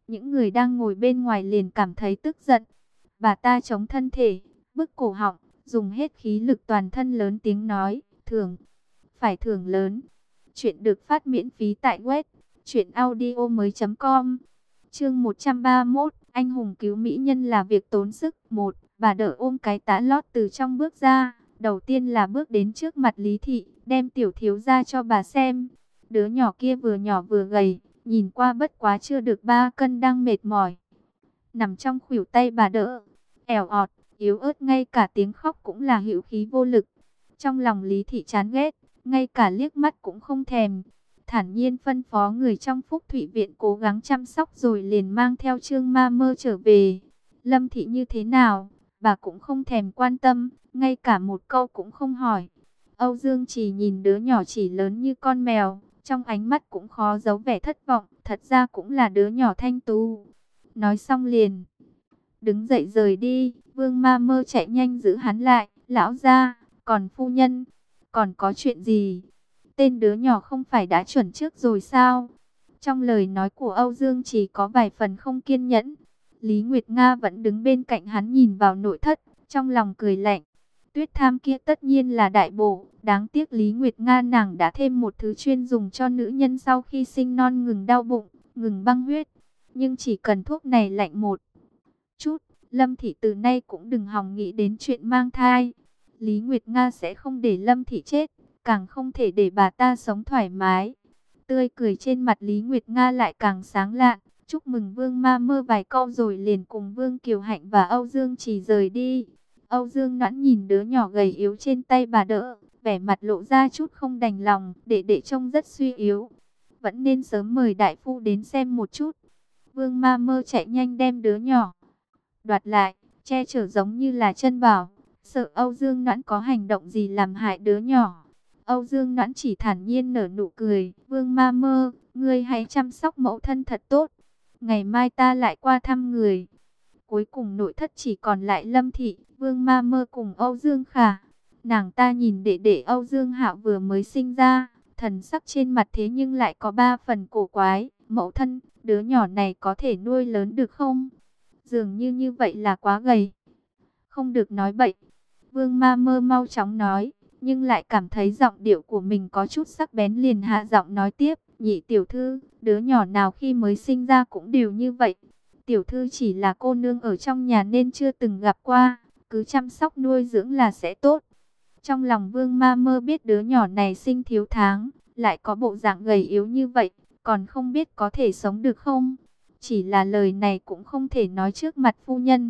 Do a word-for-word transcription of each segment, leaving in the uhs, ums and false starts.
Những người đang ngồi bên ngoài liền cảm thấy tức giận. Bà ta chống thân thể, bức cổ họng, dùng hết khí lực toàn thân lớn tiếng nói, thưởng, phải thưởng lớn. Chuyện được phát miễn phí tại web truyện audio mới chấm com. Chương một trăm ba mươi mốt, anh hùng cứu mỹ nhân là việc tốn sức. Một, bà đỡ ôm cái tã lót từ trong bước ra. Đầu tiên là bước đến trước mặt Lý Thị, đem tiểu thiếu ra cho bà xem. Đứa nhỏ kia vừa nhỏ vừa gầy, nhìn qua bất quá chưa được ba cân đang mệt mỏi. Nằm trong khuỷu tay bà đỡ, ẻo ọt, yếu ớt, ngay cả tiếng khóc cũng là hữu khí vô lực. Trong lòng Lý Thị chán ghét, ngay cả liếc mắt cũng không thèm. Thản nhiên phân phó người trong Phúc Thụy Viện cố gắng chăm sóc rồi liền mang theo Trương Ma Mơ trở về. Lâm Thị như thế nào, bà cũng không thèm quan tâm, ngay cả một câu cũng không hỏi. Âu Dương chỉ nhìn đứa nhỏ chỉ lớn như con mèo, trong ánh mắt cũng khó giấu vẻ thất vọng, thật ra cũng là đứa nhỏ thanh tú. Nói xong liền đứng dậy rời đi. Vương Ma Mơ chạy nhanh giữ hắn lại, lão gia, còn phu nhân, còn có chuyện gì? Tên đứa nhỏ không phải đã chuẩn trước rồi sao? Trong lời nói của Âu Dương chỉ có vài phần không kiên nhẫn. Lý Nguyệt Nga vẫn đứng bên cạnh hắn nhìn vào nội thất, trong lòng cười lạnh. Tuyết tham kia tất nhiên là đại bổ, đáng tiếc Lý Nguyệt Nga nàng đã thêm một thứ chuyên dùng cho nữ nhân sau khi sinh non ngừng đau bụng, ngừng băng huyết. Nhưng chỉ cần thuốc này lạnh một chút, Lâm Thị từ nay cũng đừng hòng nghĩ đến chuyện mang thai. Lý Nguyệt Nga sẽ không để Lâm Thị chết, càng không thể để bà ta sống thoải mái. Tươi cười trên mặt Lý Nguyệt Nga lại càng sáng lạn, chúc mừng Vương Ma Mơ vài câu rồi liền cùng Vương Kiều Hạnh và Âu Dương Chỉ rời đi. Âu Dương Noãn nhìn đứa nhỏ gầy yếu trên tay bà đỡ, vẻ mặt lộ ra chút không đành lòng, đệ đệ trông rất suy yếu. Vẫn nên sớm mời đại phu đến xem một chút. Vương Ma Mơ chạy nhanh đem đứa nhỏ đoạt lại, che chở giống như là chân bảo, sợ Âu Dương Noãn có hành động gì làm hại đứa nhỏ. Âu Dương Noãn chỉ thản nhiên nở nụ cười, Vương Ma Mơ, ngươi hãy chăm sóc mẫu thân thật tốt. Ngày mai ta lại qua thăm người. Cuối cùng nội thất chỉ còn lại Lâm Thị, Vương Ma Mơ cùng Âu Dương Khả. Nàng ta nhìn đệ đệ Âu Dương Hạo vừa mới sinh ra, thần sắc trên mặt thế nhưng lại có ba phần cổ quái. Mẫu thân, đứa nhỏ này có thể nuôi lớn được không? Dường như như vậy là quá gầy. Không được nói bậy. Vương Ma Mơ mau chóng nói, nhưng lại cảm thấy giọng điệu của mình có chút sắc bén liền hạ giọng nói tiếp. Nhị tiểu thư, đứa nhỏ nào khi mới sinh ra cũng đều như vậy. Tiểu thư chỉ là cô nương ở trong nhà nên chưa từng gặp qua, cứ chăm sóc nuôi dưỡng là sẽ tốt. Trong lòng Vương Ma Mơ biết đứa nhỏ này sinh thiếu tháng, lại có bộ dạng gầy yếu như vậy, còn không biết có thể sống được không. Chỉ là lời này cũng không thể nói trước mặt phu nhân.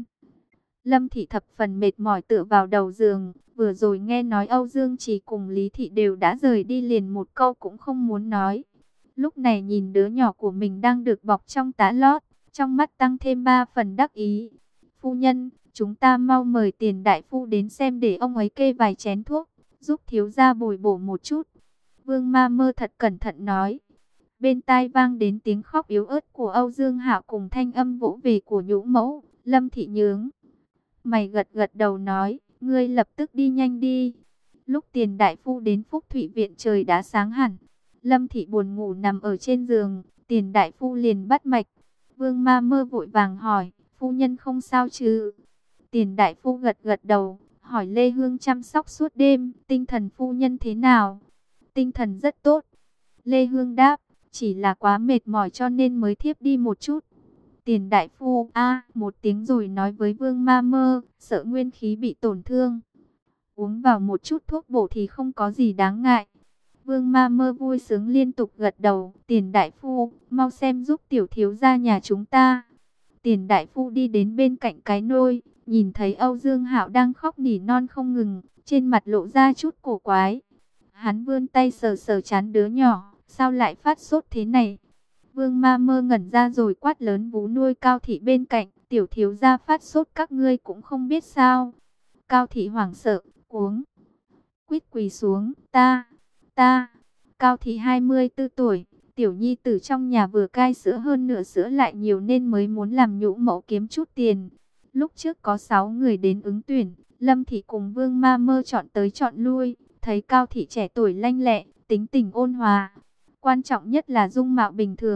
Lâm Thị thập phần mệt mỏi tựa vào đầu giường, vừa rồi nghe nói Âu Dương Chỉ cùng Lý Thị đều đã rời đi liền một câu cũng không muốn nói. Lúc này nhìn đứa nhỏ của mình đang được bọc trong tã lót, trong mắt tăng thêm ba phần đắc ý. Phu nhân, chúng ta mau mời Tiền đại phu đến xem để ông ấy kê vài chén thuốc, giúp thiếu gia bồi bổ một chút. Vương Ma Mơ thật cẩn thận nói. Bên tai vang đến tiếng khóc yếu ớt của Âu Dương Hạo cùng thanh âm vỗ về của nhũ mẫu. Lâm Thị nhướng mày gật gật đầu nói, ngươi lập tức đi nhanh đi. Lúc Tiền đại phu đến Phúc Thụy Viện trời đã sáng hẳn. Lâm Thị buồn ngủ nằm ở trên giường, Tiền đại phu liền bắt mạch. Vương Ma Mơ vội vàng hỏi, phu nhân không sao chứ? Tiền đại phu gật gật đầu, hỏi Lê Hương chăm sóc suốt đêm, tinh thần phu nhân thế nào? Tinh thần rất tốt. Lê Hương đáp, chỉ là quá mệt mỏi cho nên mới thiếp đi một chút. Tiền đại phu a một tiếng rồi nói với Vương Ma Mơ, sợ nguyên khí bị tổn thương. Uống vào một chút thuốc bổ thì không có gì đáng ngại. Vương Ma Mơ vui sướng liên tục gật đầu. Tiền đại phu, mau xem giúp tiểu thiếu gia nhà chúng ta. Tiền đại phu đi đến bên cạnh cái nôi, nhìn thấy Âu Dương Hạo đang khóc nỉ non không ngừng, trên mặt lộ ra chút cổ quái. Hắn vươn tay sờ sờ trán đứa nhỏ, sao lại phát sốt thế này? Vương Ma Mơ ngẩn ra rồi quát lớn vú nuôi Cao Thị bên cạnh, tiểu thiếu gia phát sốt các ngươi cũng không biết sao? Cao Thị hoảng sợ, cuống quýt quỳ xuống, ta, ta. Cao Thị hai mươi tư tuổi, tiểu nhi tử trong nhà vừa cai sữa hơn nửa sữa lại nhiều nên mới muốn làm nhũ mẫu kiếm chút tiền. Lúc trước có sáu người đến ứng tuyển, Lâm Thị cùng Vương Ma Mơ chọn tới chọn lui, thấy Cao Thị trẻ tuổi lanh lẹ, tính tình ôn hòa. Quan trọng nhất là dung mạo bình thường,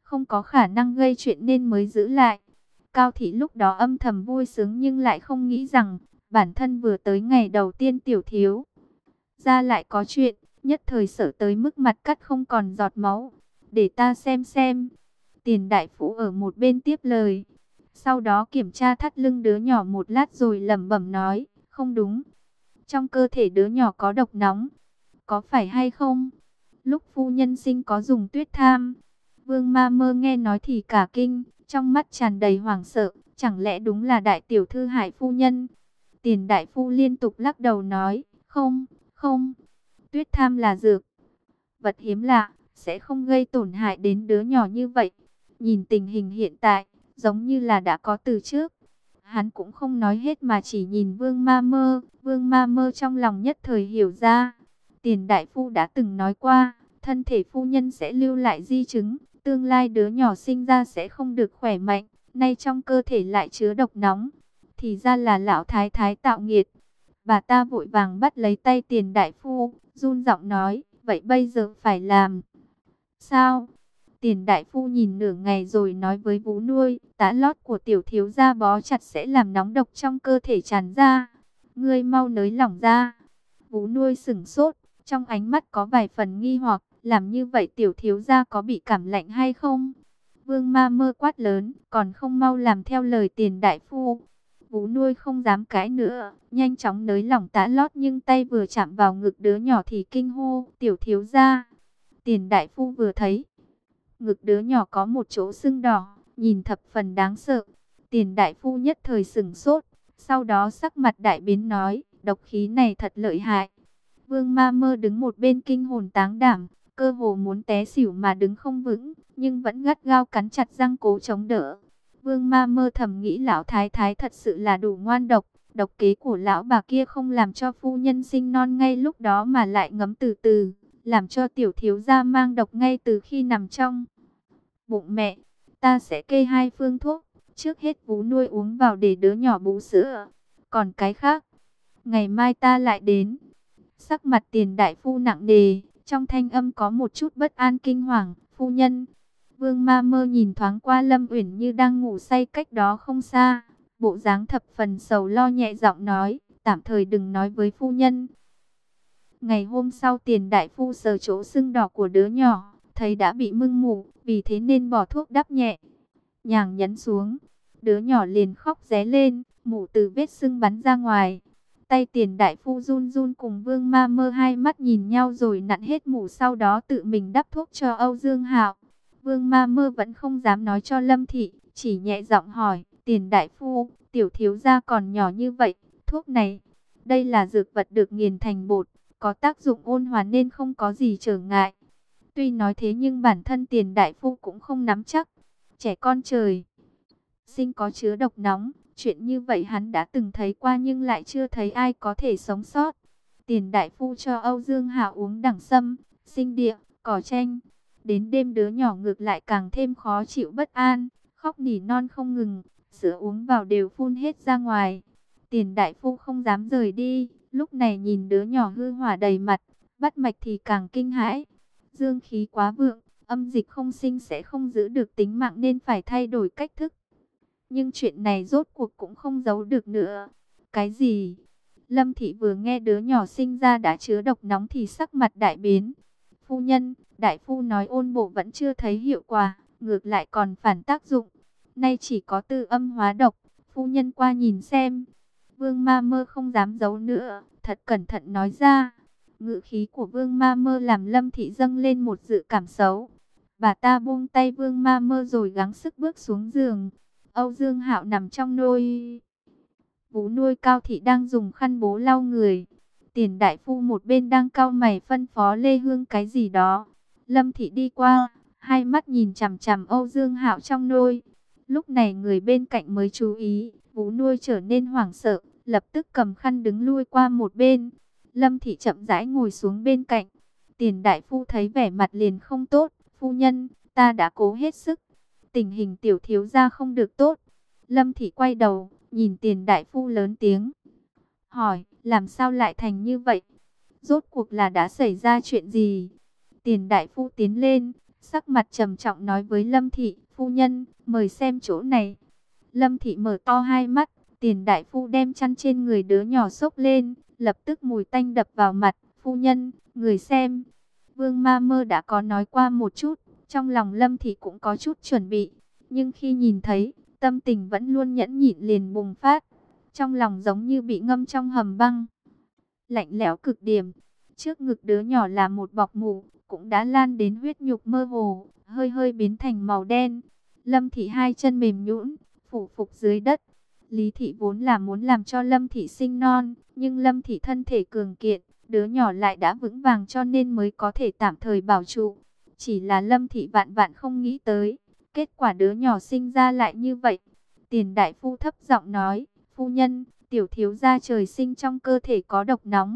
không có khả năng gây chuyện nên mới giữ lại. Cao Thị lúc đó âm thầm vui sướng nhưng lại không nghĩ rằng bản thân vừa tới ngày đầu tiên tiểu thiếu ra lại có chuyện, nhất thời sợ tới mức mặt cắt không còn giọt máu. Để ta xem xem. Tiền đại phu ở một bên tiếp lời. Sau đó kiểm tra thắt lưng đứa nhỏ một lát rồi lẩm bẩm nói, không đúng. Trong cơ thể đứa nhỏ có độc nóng, có phải hay không? Lúc phu nhân sinh có dùng tuyết tham? Vương Ma Mơ nghe nói thì cả kinh, trong mắt tràn đầy hoảng sợ, chẳng lẽ đúng là đại tiểu thư hại phu nhân? Tiền đại phu liên tục lắc đầu nói, không, không, tuyết tham là dược vật hiếm lạ, sẽ không gây tổn hại đến đứa nhỏ như vậy. Nhìn tình hình hiện tại, giống như là đã có từ trước. Hắn cũng không nói hết mà chỉ nhìn Vương Ma Mơ. Vương Ma Mơ trong lòng nhất thời hiểu ra. Tiền đại phu đã từng nói qua, thân thể phu nhân sẽ lưu lại di chứng, tương lai đứa nhỏ sinh ra sẽ không được khỏe mạnh. Nay trong cơ thể lại chứa độc nóng, thì ra là lão thái thái tạo nghiệt. Bà ta vội vàng bắt lấy tay tiền đại phu, run giọng nói, vậy bây giờ phải làm sao? Tiền đại phu nhìn nửa ngày rồi nói với vú nuôi, tã lót của tiểu thiếu gia bó chặt sẽ làm nóng độc trong cơ thể tràn ra. Ngươi mau nới lỏng ra. Vú nuôi sửng sốt, trong ánh mắt có vài phần nghi hoặc, làm như vậy tiểu thiếu gia có bị cảm lạnh hay không? Vương Ma Mơ quát lớn, còn không mau làm theo lời tiền đại phu. Vú nuôi không dám cãi nữa, nhanh chóng nới lỏng tã lót nhưng tay vừa chạm vào ngực đứa nhỏ thì kinh hô, tiểu thiếu gia. Tiền đại phu vừa thấy ngực đứa nhỏ có một chỗ sưng đỏ, nhìn thập phần đáng sợ. Tiền đại phu nhất thời sửng sốt, sau đó sắc mặt đại biến nói, độc khí này thật lợi hại. Vương Ma Mơ đứng một bên kinh hồn táng đảm, cơ hồ muốn té xỉu mà đứng không vững, nhưng vẫn gắt gao cắn chặt răng cố chống đỡ. Vương Ma Mơ thầm nghĩ lão thái thái thật sự là đủ ngoan độc, độc kế của lão bà kia không làm cho phu nhân sinh non ngay lúc đó mà lại ngấm từ từ, làm cho tiểu thiếu gia mang độc ngay từ khi nằm trong bụng mẹ. Ta sẽ kê hai phương thuốc, trước hết vú nuôi uống vào để đứa nhỏ bú sữa, còn cái khác ngày mai ta lại đến. Sắc mặt tiền đại phu nặng nề, trong thanh âm có một chút bất an kinh hoàng. Phu nhân. Vương Ma Mơ nhìn thoáng qua Lâm Uyển như đang ngủ say cách đó không xa, bộ dáng thập phần sầu lo, nhẹ giọng nói, tạm thời đừng nói với phu nhân. Ngày hôm sau tiền đại phu sờ chỗ sưng đỏ của đứa nhỏ, thấy đã bị mưng mủ, vì thế nên bỏ thuốc đắp nhẹ nhàng nhấn xuống. Đứa nhỏ liền khóc ré lên, mủ từ vết sưng bắn ra ngoài. Tay tiền đại phu run run, cùng Vương Ma Mơ hai mắt nhìn nhau rồi nặn hết mủ, sau đó tự mình đắp thuốc cho Âu Dương Hạo. Vương Ma Mơ vẫn không dám nói cho Lâm Thị, chỉ nhẹ giọng hỏi, tiền đại phu, tiểu thiếu gia còn nhỏ như vậy, thuốc này, đây là dược vật được nghiền thành bột, có tác dụng ôn hòa nên không có gì trở ngại. Tuy nói thế nhưng bản thân tiền đại phu cũng không nắm chắc, trẻ con trời sinh có chứa độc nóng, chuyện như vậy hắn đã từng thấy qua nhưng lại chưa thấy ai có thể sống sót. Tiền đại phu cho Âu Dương Hạo uống đẳng sâm, sinh địa, cỏ chanh. Đến đêm đứa nhỏ ngược lại càng thêm khó chịu bất an, khóc nỉ non không ngừng, sữa uống vào đều phun hết ra ngoài. Tiền đại phu không dám rời đi, lúc này nhìn đứa nhỏ hư hỏa đầy mặt, bắt mạch thì càng kinh hãi. Dương khí quá vượng, âm dịch không sinh sẽ không giữ được tính mạng nên phải thay đổi cách thức. Nhưng chuyện này rốt cuộc cũng không giấu được nữa. Cái gì? Lâm Thị vừa nghe đứa nhỏ sinh ra đã chứa độc nóng thì sắc mặt đại biến. Phu nhân, đại phu nói ôn bổ vẫn chưa thấy hiệu quả, ngược lại còn phản tác dụng. Nay chỉ có tư âm hóa độc, phu nhân qua nhìn xem. Vương Ma Mơ không dám giấu nữa, thật cẩn thận nói ra. Ngữ khí của Vương Ma Mơ làm Lâm Thị dâng lên một dự cảm xấu. Bà ta buông tay Vương Ma Mơ rồi gắng sức bước xuống giường. Âu Dương Hạo nằm trong nôi. Vú nuôi Cao Thị đang dùng khăn bố lau người. Tiền đại phu một bên đang cau mày phân phó Lê Hương cái gì đó. Lâm Thị đi qua, hai mắt nhìn chằm chằm Âu Dương Hạo trong nôi. Lúc này người bên cạnh mới chú ý, vú nuôi trở nên hoảng sợ, lập tức cầm khăn đứng lui qua một bên. Lâm Thị chậm rãi ngồi xuống bên cạnh. Tiền đại phu thấy vẻ mặt liền không tốt. Phu nhân, ta đã cố hết sức, tình hình tiểu thiếu gia không được tốt. Lâm Thị quay đầu, nhìn tiền đại phu lớn tiếng hỏi, làm sao lại thành như vậy? Rốt cuộc là đã xảy ra chuyện gì? Tiền đại phu tiến lên, sắc mặt trầm trọng nói với Lâm Thị, phu nhân, mời xem chỗ này. Lâm Thị mở to hai mắt, Tiền đại phu đem chăn trên người đứa nhỏ xốc lên, lập tức mùi tanh đập vào mặt, phu nhân, người xem. Vương Ma Mơ đã có nói qua một chút, trong lòng Lâm Thị cũng có chút chuẩn bị, nhưng khi nhìn thấy, tâm tình vẫn luôn nhẫn nhịn liền bùng phát, trong lòng giống như bị ngâm trong hầm băng, lạnh lẽo cực điểm. Trước ngực đứa nhỏ là một bọc mủ, cũng đã lan đến huyết nhục mơ hồ, hơi hơi biến thành màu đen. Lâm Thị hai chân mềm nhũn, phủ phục dưới đất. Lý Thị vốn là muốn làm cho Lâm Thị sinh non, nhưng Lâm Thị thân thể cường kiện, đứa nhỏ lại đã vững vàng cho nên mới có thể tạm thời bảo trụ. Chỉ là Lâm Thị vạn vạn không nghĩ tới, kết quả đứa nhỏ sinh ra lại như vậy. Tiền đại phu thấp giọng nói, phu nhân, tiểu thiếu gia trời sinh trong cơ thể có độc nóng.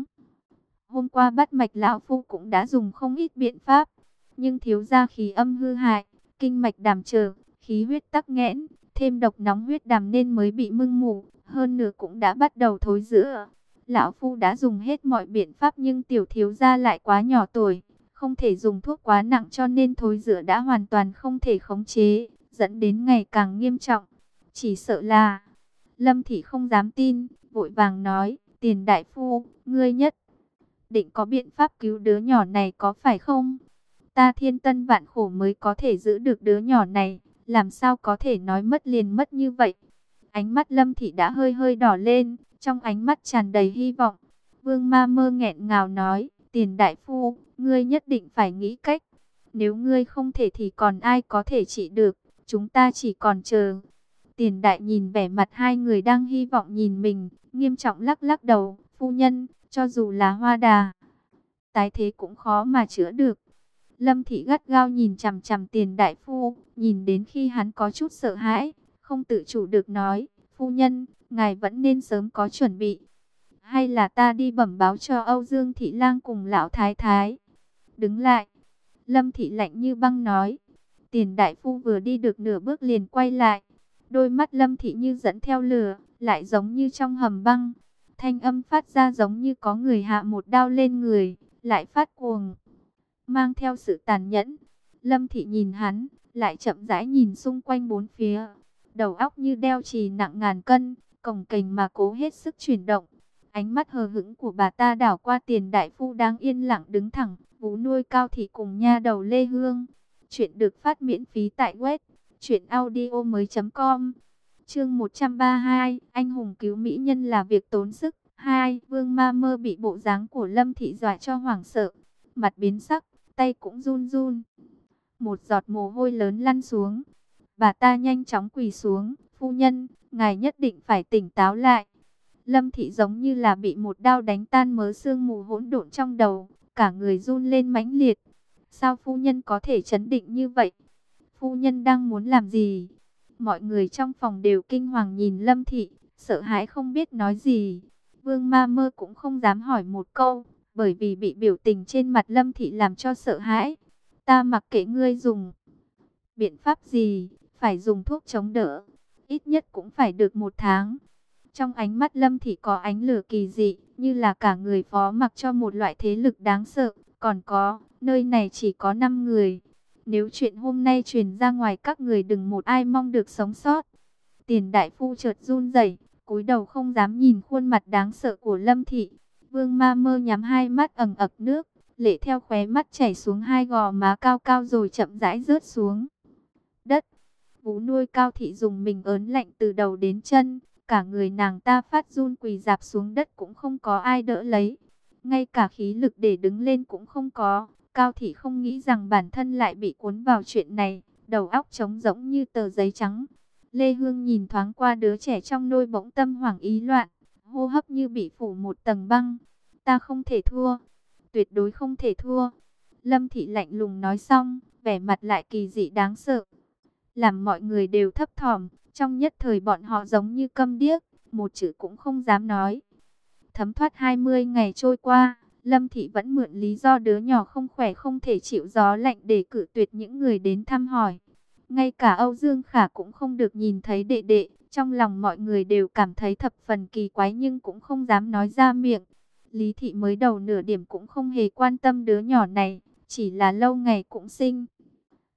Hôm qua bắt mạch lão phu cũng đã dùng không ít biện pháp, nhưng thiếu gia khí âm hư hại, kinh mạch đàm trở, khí huyết tắc nghẽn, thêm độc nóng huyết đàm nên mới bị mưng mủ, hơn nữa cũng đã bắt đầu thối rữa. Lão phu đã dùng hết mọi biện pháp nhưng tiểu thiếu gia lại quá nhỏ tuổi, không thể dùng thuốc quá nặng cho nên thối rữa đã hoàn toàn không thể khống chế, dẫn đến ngày càng nghiêm trọng. Chỉ sợ là... Lâm Thị không dám tin, vội vàng nói, Tiền đại phu, ngươi nhất định có biện pháp cứu đứa nhỏ này có phải không? Ta thiên tân vạn khổ mới có thể giữ được đứa nhỏ này, làm sao có thể nói mất liền mất như vậy? Ánh mắt Lâm Thị đã hơi hơi đỏ lên, trong ánh mắt tràn đầy hy vọng. Vương Ma Mơ nghẹn ngào nói, Tiền đại phu, ngươi nhất định phải nghĩ cách. Nếu ngươi không thể thì còn ai có thể trị được, chúng ta chỉ còn chờ. Tiền đại nhìn vẻ mặt hai người đang hy vọng nhìn mình, nghiêm trọng lắc lắc đầu, phu nhân, cho dù là hoa đà, tái thế cũng khó mà chữa được. Lâm Thị gắt gao nhìn chằm chằm Tiền đại phu, nhìn đến khi hắn có chút sợ hãi, không tự chủ được nói, phu nhân, ngài vẫn nên sớm có chuẩn bị. Hay là ta đi bẩm báo cho Âu Dương Thị Lang cùng lão thái thái. Đứng lại, Lâm Thị lạnh như băng nói. Tiền đại phu vừa đi được nửa bước liền quay lại. Đôi mắt Lâm Thị như dẫn theo lửa, lại giống như trong hầm băng. Thanh âm phát ra giống như có người hạ một đao lên người, lại phát cuồng, mang theo sự tàn nhẫn. Lâm Thị nhìn hắn, lại chậm rãi nhìn xung quanh bốn phía. Đầu óc như đeo chì nặng ngàn cân, cồng kềnh mà cố hết sức chuyển động. Ánh mắt hờ hững của bà ta đảo qua Tiền đại phu đang yên lặng đứng thẳng, vú nuôi Cao Thị cùng nha đầu Lê Hương. Chuyện được phát miễn phí tại web truyện audio mới chấm com. Chương một trăm ba mươi hai, anh hùng cứu mỹ nhân là việc tốn sức. Hai, Vương Ma Mơ bị bộ dáng của Lâm Thị dọa cho hoảng sợ, mặt biến sắc, tay cũng run run. Một giọt mồ hôi lớn lăn xuống. Bà ta nhanh chóng quỳ xuống, phu nhân, ngài nhất định phải tỉnh táo lại. Lâm Thị giống như là bị một đao đánh tan mớ sương mù hỗn độn trong đầu, cả người run lên mãnh liệt. Sao phu nhân có thể trấn định như vậy? Phu nhân đang muốn làm gì? Mọi người trong phòng đều kinh hoàng nhìn Lâm Thị, sợ hãi không biết nói gì. Vương Ma Mơ cũng không dám hỏi một câu, bởi vì bị biểu tình trên mặt Lâm Thị làm cho sợ hãi. Ta mặc kệ ngươi dùng biện pháp gì, phải dùng thuốc chống đỡ, ít nhất cũng phải được một tháng. Trong ánh mắt Lâm Thị có ánh lửa kỳ dị, như là cả người phó mặc cho một loại thế lực đáng sợ. Còn có, nơi này chỉ có năm người. Nếu chuyện hôm nay truyền ra ngoài các người đừng một ai mong được sống sót. Tiền đại phu chợt run rẩy, cúi đầu không dám nhìn khuôn mặt đáng sợ của Lâm Thị. Vương Ma Mơ nhắm hai mắt ẩn ực nước, lệ theo khóe mắt chảy xuống hai gò má cao cao rồi chậm rãi rớt xuống đất. Vú nuôi Cao Thị dùng mình ớn lạnh từ đầu đến chân, cả người nàng ta phát run quỳ rạp xuống đất cũng không có ai đỡ lấy, ngay cả khí lực để đứng lên cũng không có. Cao Thị không nghĩ rằng bản thân lại bị cuốn vào chuyện này, đầu óc trống rỗng như tờ giấy trắng. Lê Hương nhìn thoáng qua đứa trẻ trong nôi bỗng tâm hoảng ý loạn, hô hấp như bị phủ một tầng băng. Ta không thể thua, tuyệt đối không thể thua. Lâm Thị lạnh lùng nói xong, vẻ mặt lại kỳ dị đáng sợ, làm mọi người đều thấp thỏm. Trong nhất thời bọn họ giống như câm điếc, một chữ cũng không dám nói. Thấm thoát hai mươi ngày trôi qua, Lâm Thị vẫn mượn lý do đứa nhỏ không khỏe không thể chịu gió lạnh để cự tuyệt những người đến thăm hỏi. Ngay cả Âu Dương Khả cũng không được nhìn thấy đệ đệ. Trong lòng mọi người đều cảm thấy thập phần kỳ quái nhưng cũng không dám nói ra miệng. Lý Thị mới đầu nửa điểm cũng không hề quan tâm đứa nhỏ này, chỉ là lâu ngày cũng sinh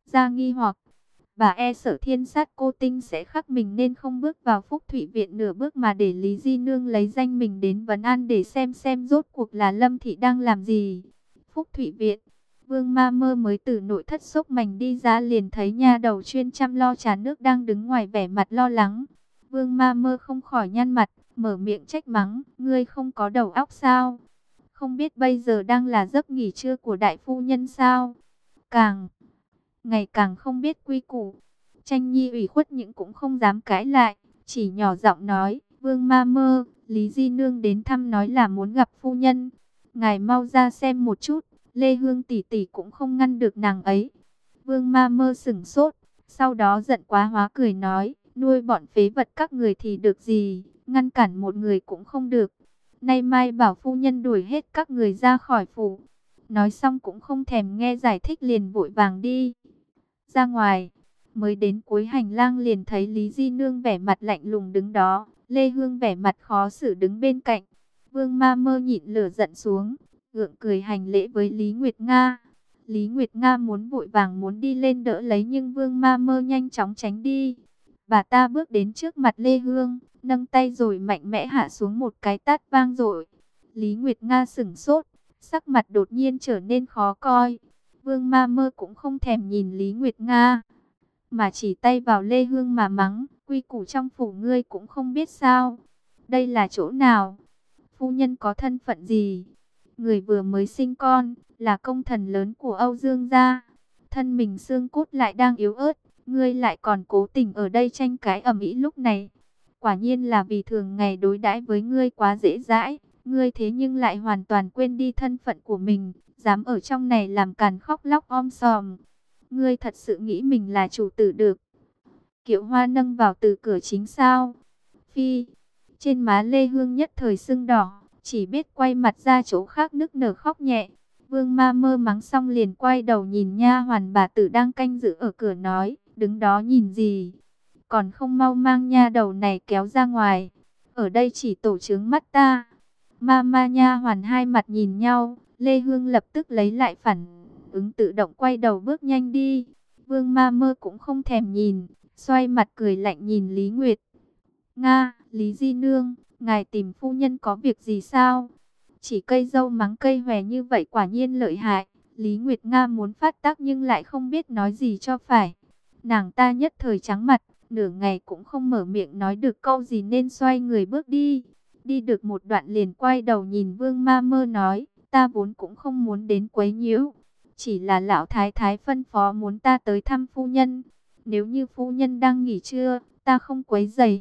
ra nghi hoặc. Bà e sợ thiên sát cô tinh sẽ khắc mình nên không bước vào Phúc Thụy Viện nửa bước mà để Lý Di Nương lấy danh mình đến vấn an để xem xem rốt cuộc là Lâm Thị đang làm gì. Phúc Thụy Viện, Vương Ma Mơ mới từ nội thất xốc mảnh đi ra liền thấy nha đầu chuyên chăm lo trà nước đang đứng ngoài vẻ mặt lo lắng. Vương Ma Mơ không khỏi nhăn mặt, mở miệng trách mắng, ngươi không có đầu óc sao? Không biết bây giờ đang là giấc nghỉ trưa của đại phu nhân sao? Càng ngày càng không biết quy củ. Tranh Nhi ủy khuất nhưng cũng không dám cãi lại, chỉ nhỏ giọng nói, Vương Ma Mơ, Lý Di Nương đến thăm nói là muốn gặp phu nhân. Ngài mau ra xem một chút, Lê Hương tỷ tỷ cũng không ngăn được nàng ấy. Vương Ma Mơ sững sốt, sau đó giận quá hóa cười nói, nuôi bọn phế vật các người thì được gì, ngăn cản một người cũng không được. Nay mai bảo phu nhân đuổi hết các người ra khỏi phủ. Nói xong cũng không thèm nghe giải thích liền vội vàng đi ra ngoài. Mới đến cuối hành lang liền thấy Lý Di Nương vẻ mặt lạnh lùng đứng đó, Lê Hương vẻ mặt khó xử đứng bên cạnh. Vương Ma Mơ nhịn lửa giận xuống, gượng cười hành lễ với Lý Nguyệt Nga. Lý Nguyệt Nga muốn vội vàng muốn đi lên đỡ lấy nhưng Vương Ma Mơ nhanh chóng tránh đi. Bà ta bước đến trước mặt Lê Hương, nâng tay rồi mạnh mẽ hạ xuống một cái tát vang dội. Lý Nguyệt Nga sững sốt, sắc mặt đột nhiên trở nên khó coi. Vương Ma Mơ cũng không thèm nhìn Lý Nguyệt Nga, mà chỉ tay vào Lê Hương mà mắng, quy củ trong phủ ngươi cũng không biết sao? Đây là chỗ nào? Phu nhân có thân phận gì? Người vừa mới sinh con, là công thần lớn của Âu Dương gia. Thân mình xương cốt lại đang yếu ớt, ngươi lại còn cố tình ở đây tranh cãi ầm ĩ lúc này. Quả nhiên là vì thường ngày đối đãi với ngươi quá dễ dãi, ngươi thế nhưng lại hoàn toàn quên đi thân phận của mình, dám ở trong này làm càn khóc lóc om sòm. Ngươi thật sự nghĩ mình là chủ tử được? Kiệu hoa nâng vào từ cửa chính sao? Phi, trên má Lê Hương nhất thời sưng đỏ, chỉ biết quay mặt ra chỗ khác nức nở khóc nhẹ. Vương Ma Mơ mắng xong liền quay đầu nhìn nha hoàn bà tử đang canh giữ ở cửa nói, đứng đó nhìn gì? Còn không mau mang nha đầu này kéo ra ngoài, ở đây chỉ tổ chướng mắt ta. Ma ma nha hoàn hai mặt nhìn nhau, Lê Hương lập tức lấy lại phản ứng tự động quay đầu bước nhanh đi. Vương Ma Mơ cũng không thèm nhìn, xoay mặt cười lạnh nhìn Lý Nguyệt Nga, Lý Di Nương, ngài tìm phu nhân có việc gì sao? Chỉ cây dâu mắng cây hòe như vậy quả nhiên lợi hại. Lý Nguyệt Nga muốn phát tác nhưng lại không biết nói gì cho phải. Nàng ta nhất thời trắng mặt, nửa ngày cũng không mở miệng nói được câu gì nên xoay người bước đi. Đi được một đoạn liền quay đầu nhìn Vương Ma Mơ nói, ta vốn cũng không muốn đến quấy nhiễu. Chỉ là lão thái thái phân phó muốn ta tới thăm phu nhân. Nếu như phu nhân đang nghỉ trưa, ta không quấy rầy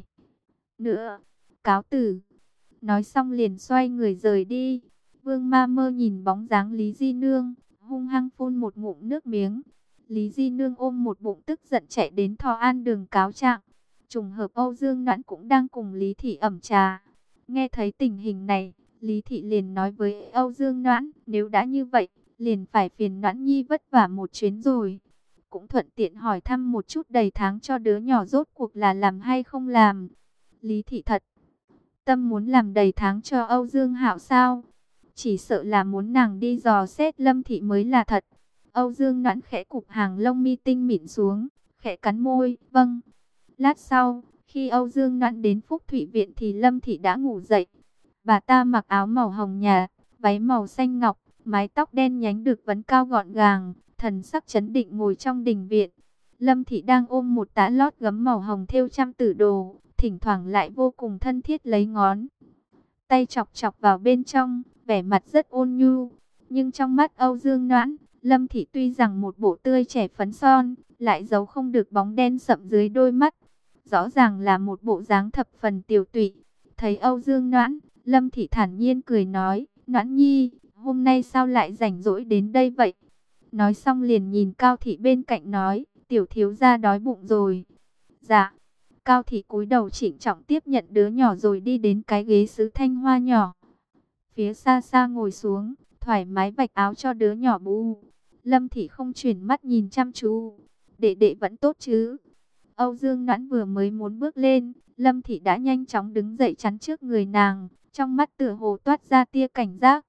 nữa. Cáo tử. Nói xong liền xoay người rời đi. Vương Ma Mơ nhìn bóng dáng Lý Di Nương, hung hăng phun một ngụm nước miếng. Lý Di Nương ôm một bụng tức giận chạy đến Thọ An Đường cáo trạng. Trùng hợp Âu Dương Noãn cũng đang cùng Lý Thị ẩm trà. Nghe thấy tình hình này, Lý Thị liền nói với Âu Dương Noãn, nếu đã như vậy, liền phải phiền Noãn Nhi vất vả một chuyến rồi. Cũng thuận tiện hỏi thăm một chút đầy tháng cho đứa nhỏ rốt cuộc là làm hay không làm. Lý Thị thật tâm muốn làm đầy tháng cho Âu Dương Hạo sao? Chỉ sợ là muốn nàng đi dò xét Lâm Thị mới là thật. Âu Dương Noãn khẽ cụp hàng lông mi tinh mịn xuống, khẽ cắn môi, vâng. Lát sau, khi Âu Dương Noãn đến Phúc Thụy Viện thì Lâm Thị đã ngủ dậy. Bà ta mặc áo màu hồng nhạt, váy màu xanh ngọc, mái tóc đen nhánh được vấn cao gọn gàng, thần sắc trấn định ngồi trong đình viện. Lâm Thị đang ôm một tã lót gấm màu hồng thêu trăm tử đồ, thỉnh thoảng lại vô cùng thân thiết lấy ngón tay chọc chọc vào bên trong, vẻ mặt rất ôn nhu. Nhưng trong mắt Âu Dương Noãn, Lâm Thị tuy rằng một bộ tươi trẻ phấn son, lại giấu không được bóng đen sậm dưới đôi mắt. Rõ ràng là một bộ dáng thập phần tiều tụy. Thấy Âu Dương Noãn, Lâm Thị thản nhiên cười nói, Noãn Nhi, hôm nay sao lại rảnh rỗi đến đây vậy? Nói xong liền nhìn Cao Thị bên cạnh nói, tiểu thiếu gia đói bụng rồi. Dạ. Cao Thị cúi đầu trịnh trọng tiếp nhận đứa nhỏ rồi đi đến cái ghế sứ thanh hoa nhỏ. Phía xa xa ngồi xuống, thoải mái vạch áo cho đứa nhỏ bu. Lâm Thị không chuyển mắt nhìn chăm chú. Đệ đệ vẫn tốt chứ? Âu Dương Noãn vừa mới muốn bước lên, Lâm Thị đã nhanh chóng đứng dậy chắn trước người nàng, trong mắt tựa hồ toát ra tia cảnh giác.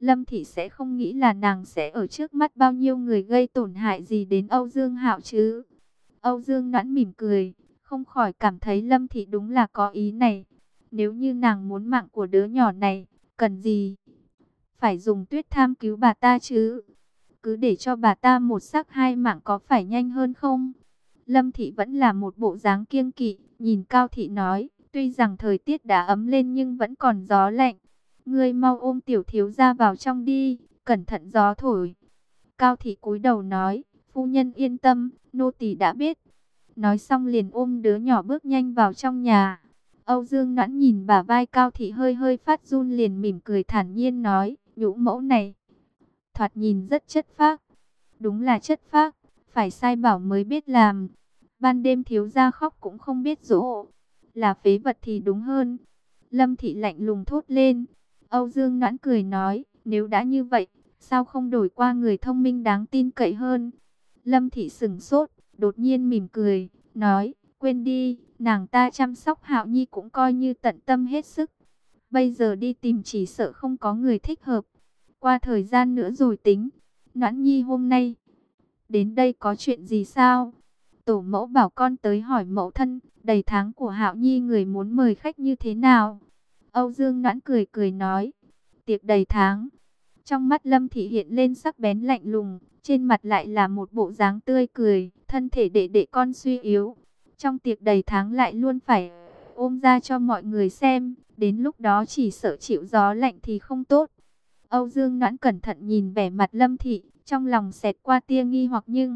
Lâm Thị sẽ không nghĩ là nàng sẽ ở trước mắt bao nhiêu người gây tổn hại gì đến Âu Dương Hạo chứ. Âu Dương Noãn mỉm cười, không khỏi cảm thấy Lâm Thị đúng là có ý này. Nếu như nàng muốn mạng của đứa nhỏ này, cần gì phải dùng tuyết tham cứu bà ta chứ? Cứ để cho bà ta một xác hai mạng có phải nhanh hơn không? Lâm Thị vẫn là một bộ dáng kiêng kỵ, nhìn Cao Thị nói, tuy rằng thời tiết đã ấm lên nhưng vẫn còn gió lạnh. Ngươi mau ôm tiểu thiếu gia vào trong đi, cẩn thận gió thổi. Cao Thị cúi đầu nói, phu nhân yên tâm, nô tỳ đã biết. Nói xong liền ôm đứa nhỏ bước nhanh vào trong nhà. Âu Dương Noãn nhìn bả vai Cao Thị hơi hơi phát run liền mỉm cười thản nhiên nói, nhũ mẫu này thoạt nhìn rất chất phác. Đúng là chất phác, phải sai bảo mới biết làm. Ban đêm thiếu gia khóc cũng không biết dỗ, là phế vật thì đúng hơn. Lâm Thị lạnh lùng thốt lên. Âu Dương Noãn cười nói, nếu đã như vậy, sao không đổi qua người thông minh đáng tin cậy hơn? Lâm Thị sững sốt, đột nhiên mỉm cười, nói, quên đi, nàng ta chăm sóc Hạo Nhi cũng coi như tận tâm hết sức. Bây giờ đi tìm chỉ sợ không có người thích hợp. Qua thời gian nữa rồi tính. Noãn Nhi hôm nay đến đây có chuyện gì sao? Tổ mẫu bảo con tới hỏi mẫu thân, đầy tháng của Hạo Nhi người muốn mời khách như thế nào? Âu Dương Noãn cười cười nói, tiệc đầy tháng. Trong mắt Lâm Thị hiện lên sắc bén lạnh lùng, trên mặt lại là một bộ dáng tươi cười, thân thể đệ đệ con suy yếu. Trong tiệc đầy tháng lại luôn phải ôm ra cho mọi người xem, đến lúc đó chỉ sợ chịu gió lạnh thì không tốt. Âu Dương Noãn cẩn thận nhìn vẻ mặt Lâm Thị, trong lòng xẹt qua tia nghi hoặc nhưng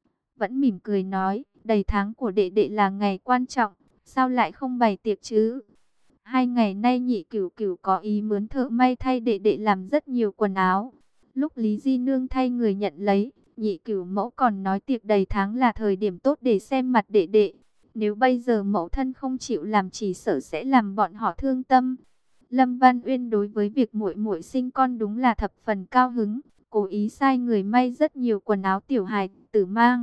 vẫn mỉm cười nói, đầy tháng của đệ đệ là ngày quan trọng, sao lại không bày tiệc chứ? Hai ngày nay nhị cửu cửu có ý mướn thợ may thay đệ đệ làm rất nhiều quần áo. Lúc Lý Di Nương thay người nhận lấy, nhị cửu mẫu còn nói tiệc đầy tháng là thời điểm tốt để xem mặt đệ đệ. Nếu bây giờ mẫu thân không chịu làm chỉ sợ sẽ làm bọn họ thương tâm. Lâm Văn Uyên đối với việc muội muội sinh con đúng là thập phần cao hứng, cố ý sai người may rất nhiều quần áo tiểu hài tử mang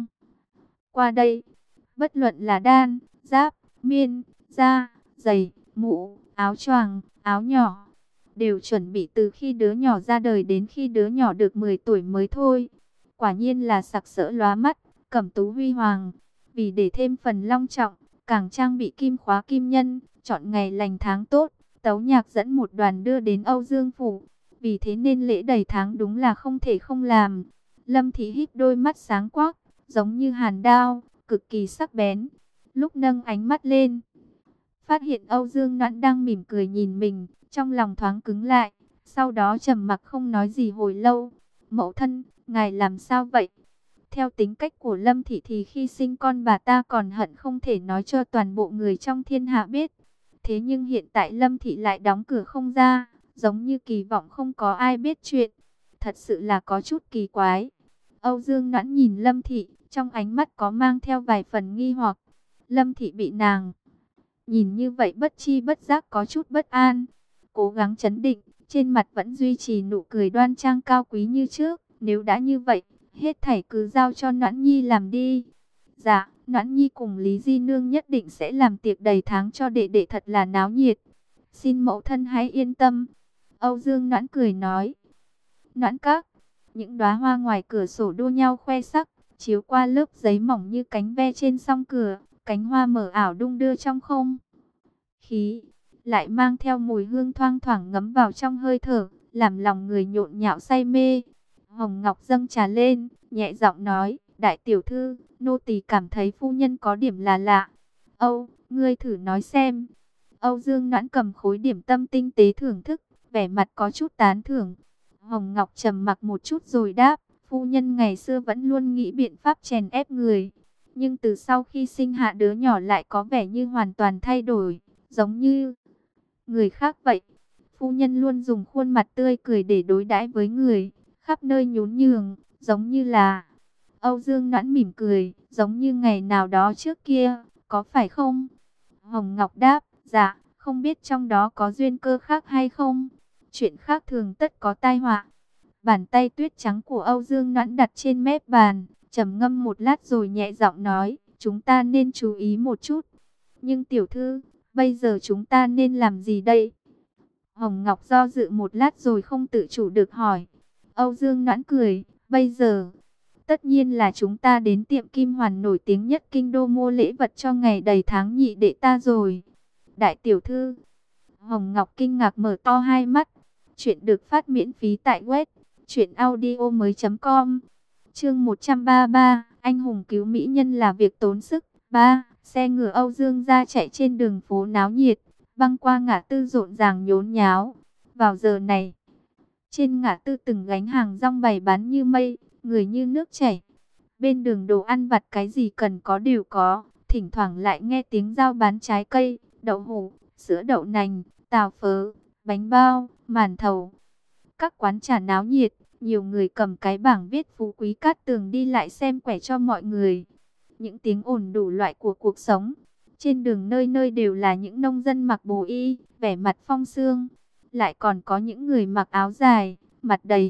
qua đây. Bất luận là đan, giáp, miên, da, giày, mũ, áo choàng, áo nhỏ, đều chuẩn bị từ khi đứa nhỏ ra đời đến khi đứa nhỏ được mười tuổi mới thôi. Quả nhiên là sặc sỡ lóa mắt, cẩm tú huy hoàng. Vì để thêm phần long trọng, càng trang bị kim khóa kim nhân, chọn ngày lành tháng tốt, tấu nhạc dẫn một đoàn đưa đến Âu Dương Phủ. Vì thế nên lễ đầy tháng đúng là không thể không làm. Lâm Thị híp đôi mắt sáng quắc, giống như hàn đao, cực kỳ sắc bén. Lúc nâng ánh mắt lên, phát hiện Âu Dương Noãn đang mỉm cười nhìn mình, trong lòng thoáng cứng lại, sau đó trầm mặc không nói gì hồi lâu. Mẫu thân, ngài làm sao vậy? Theo tính cách của Lâm Thị thì khi sinh con bà ta còn hận không thể nói cho toàn bộ người trong thiên hạ biết. Thế nhưng hiện tại Lâm Thị lại đóng cửa không ra, giống như kỳ vọng không có ai biết chuyện. Thật sự là có chút kỳ quái. Âu Dương Noãn nhìn Lâm Thị, trong ánh mắt có mang theo vài phần nghi hoặc. Lâm Thị bị nàng nhìn như vậy bất chi bất giác có chút bất an. Cố gắng trấn định, trên mặt vẫn duy trì nụ cười đoan trang cao quý như trước. Nếu đã như vậy, hết thảy cứ giao cho Noãn Nhi làm đi. Dạ, Noãn Nhi cùng Lý Di Nương nhất định sẽ làm tiệc đầy tháng cho đệ đệ thật là náo nhiệt. Xin mẫu thân hãy yên tâm. Âu Dương Noãn cười nói. Noãn các, những đóa hoa ngoài cửa sổ đua nhau khoe sắc, chiếu qua lớp giấy mỏng như cánh ve trên song cửa, cánh hoa mở ảo đung đưa trong không khí, lại mang theo mùi hương thoang thoảng ngấm vào trong hơi thở, làm lòng người nhộn nhạo say mê. Hồng Ngọc dâng trà lên, nhẹ giọng nói, đại tiểu thư, nô tỳ cảm thấy phu nhân có điểm là lạ. Âu, ngươi thử nói xem. Âu Dương Noãn cầm khối điểm tâm tinh tế thưởng thức, vẻ mặt có chút tán thưởng. Hồng Ngọc trầm mặc một chút rồi đáp, phu nhân ngày xưa vẫn luôn nghĩ biện pháp chèn ép người. Nhưng từ sau khi sinh hạ đứa nhỏ lại có vẻ như hoàn toàn thay đổi, giống như người khác vậy. Phu nhân luôn dùng khuôn mặt tươi cười để đối đãi với người, khắp nơi nhún nhường, giống như là... Âu Dương Noãn mỉm cười, giống như ngày nào đó trước kia, có phải không? Hồng Ngọc đáp, dạ, không biết trong đó có duyên cơ khác hay không? Chuyện khác thường tất có tai họa. Bàn tay tuyết trắng của Âu Dương Noãn đặt trên mép bàn, trầm ngâm một lát rồi nhẹ giọng nói, chúng ta nên chú ý một chút. Nhưng tiểu thư, bây giờ chúng ta nên làm gì đây? Hồng Ngọc do dự một lát rồi không tự chủ được hỏi. Âu Dương Noãn cười, bây giờ, tất nhiên là chúng ta đến tiệm Kim Hoàn nổi tiếng nhất kinh đô mua lễ vật cho ngày đầy tháng nhị đệ ta rồi. Đại tiểu thư, Hồng Ngọc kinh ngạc mở to hai mắt. Chuyện được phát miễn phí tại web truyện audio mới chấm com. Chương một trăm ba mươi ba, anh hùng cứu mỹ nhân là việc tốn sức. ba. Xe ngựa Âu Dương gia chạy trên đường phố náo nhiệt, băng qua ngã tư rộn ràng nhốn nháo. Vào giờ này, trên ngã tư từng gánh hàng rong bày bán như mây, người như nước chảy. Bên đường đồ ăn vặt cái gì cần có đều có, thỉnh thoảng lại nghe tiếng giao bán trái cây, đậu hũ, sữa đậu nành, tàu phớ, bánh bao, màn thầu. Các quán trà náo nhiệt, nhiều người cầm cái bảng viết phú quý cát tường đi lại xem quẻ cho mọi người. Những tiếng ồn đủ loại của cuộc sống. Trên đường nơi nơi đều là những nông dân mặc bồ y, vẻ mặt phong sương. Lại còn có những người mặc áo dài, mặt đầy